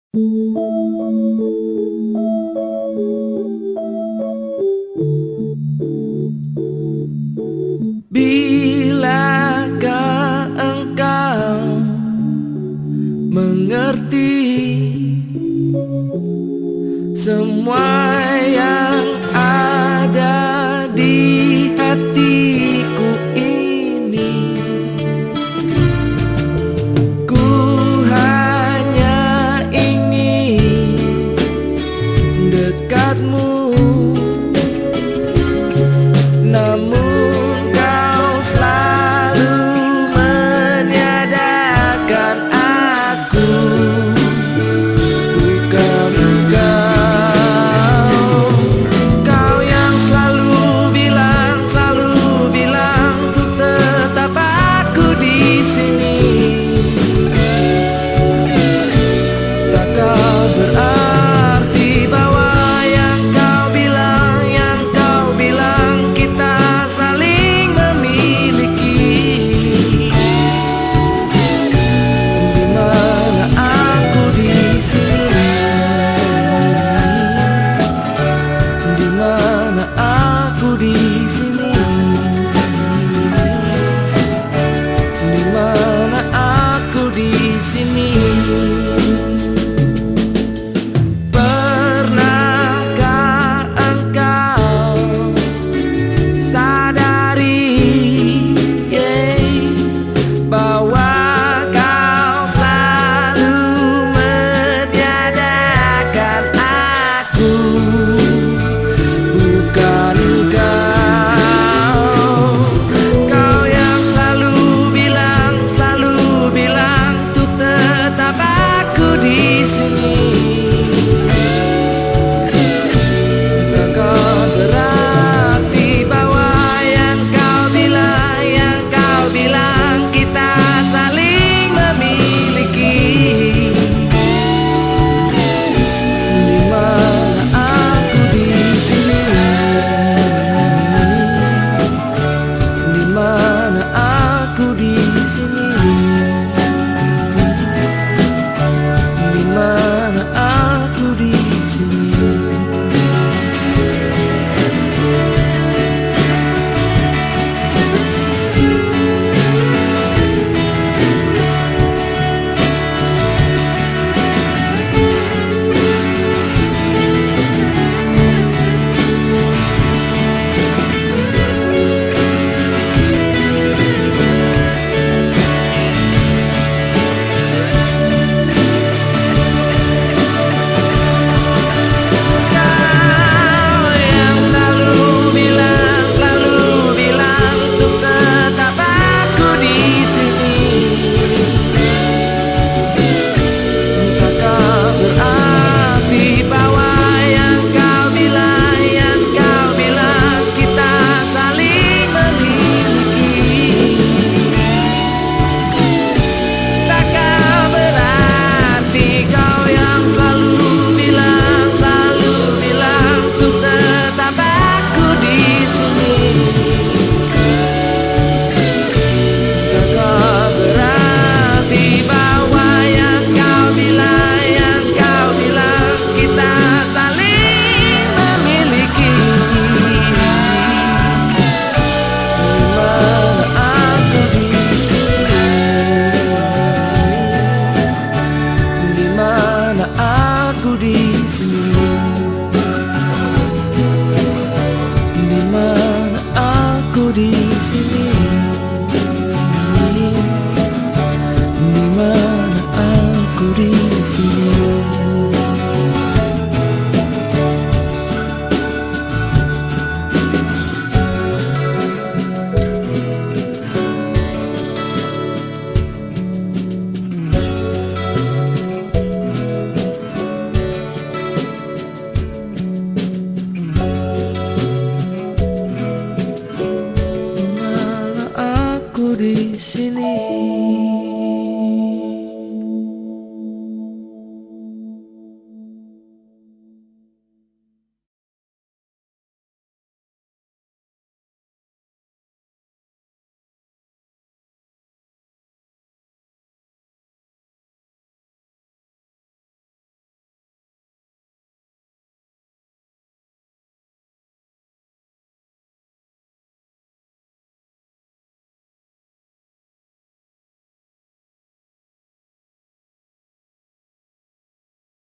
Bilakah engkau mengerti semua yang ada di hatiku ini? Ku hanya ingin dekatmu, namun kau selalu meniadakan aku. Bukan kau yang selalu bilang untuk tetap aku di sini. Takkah berarti bahwa yang kau bilang kita saling memiliki? Di mana aku di sini? Di mana aku di sini? Di mana aku di sini? Pernahkah engkau sadari bahwa kau selalu meniadakan aku? Bukan kau yang selalu bilang untuk tetap aku di sini? Takkah berarti bahwa yang kau bilang kita saling memiliki? Di mana aku di sini? Di mana aku di sini? Di mana aku di sini? Aku di sini. Di mana aku di sini? Di mana aku di sini? Di sini.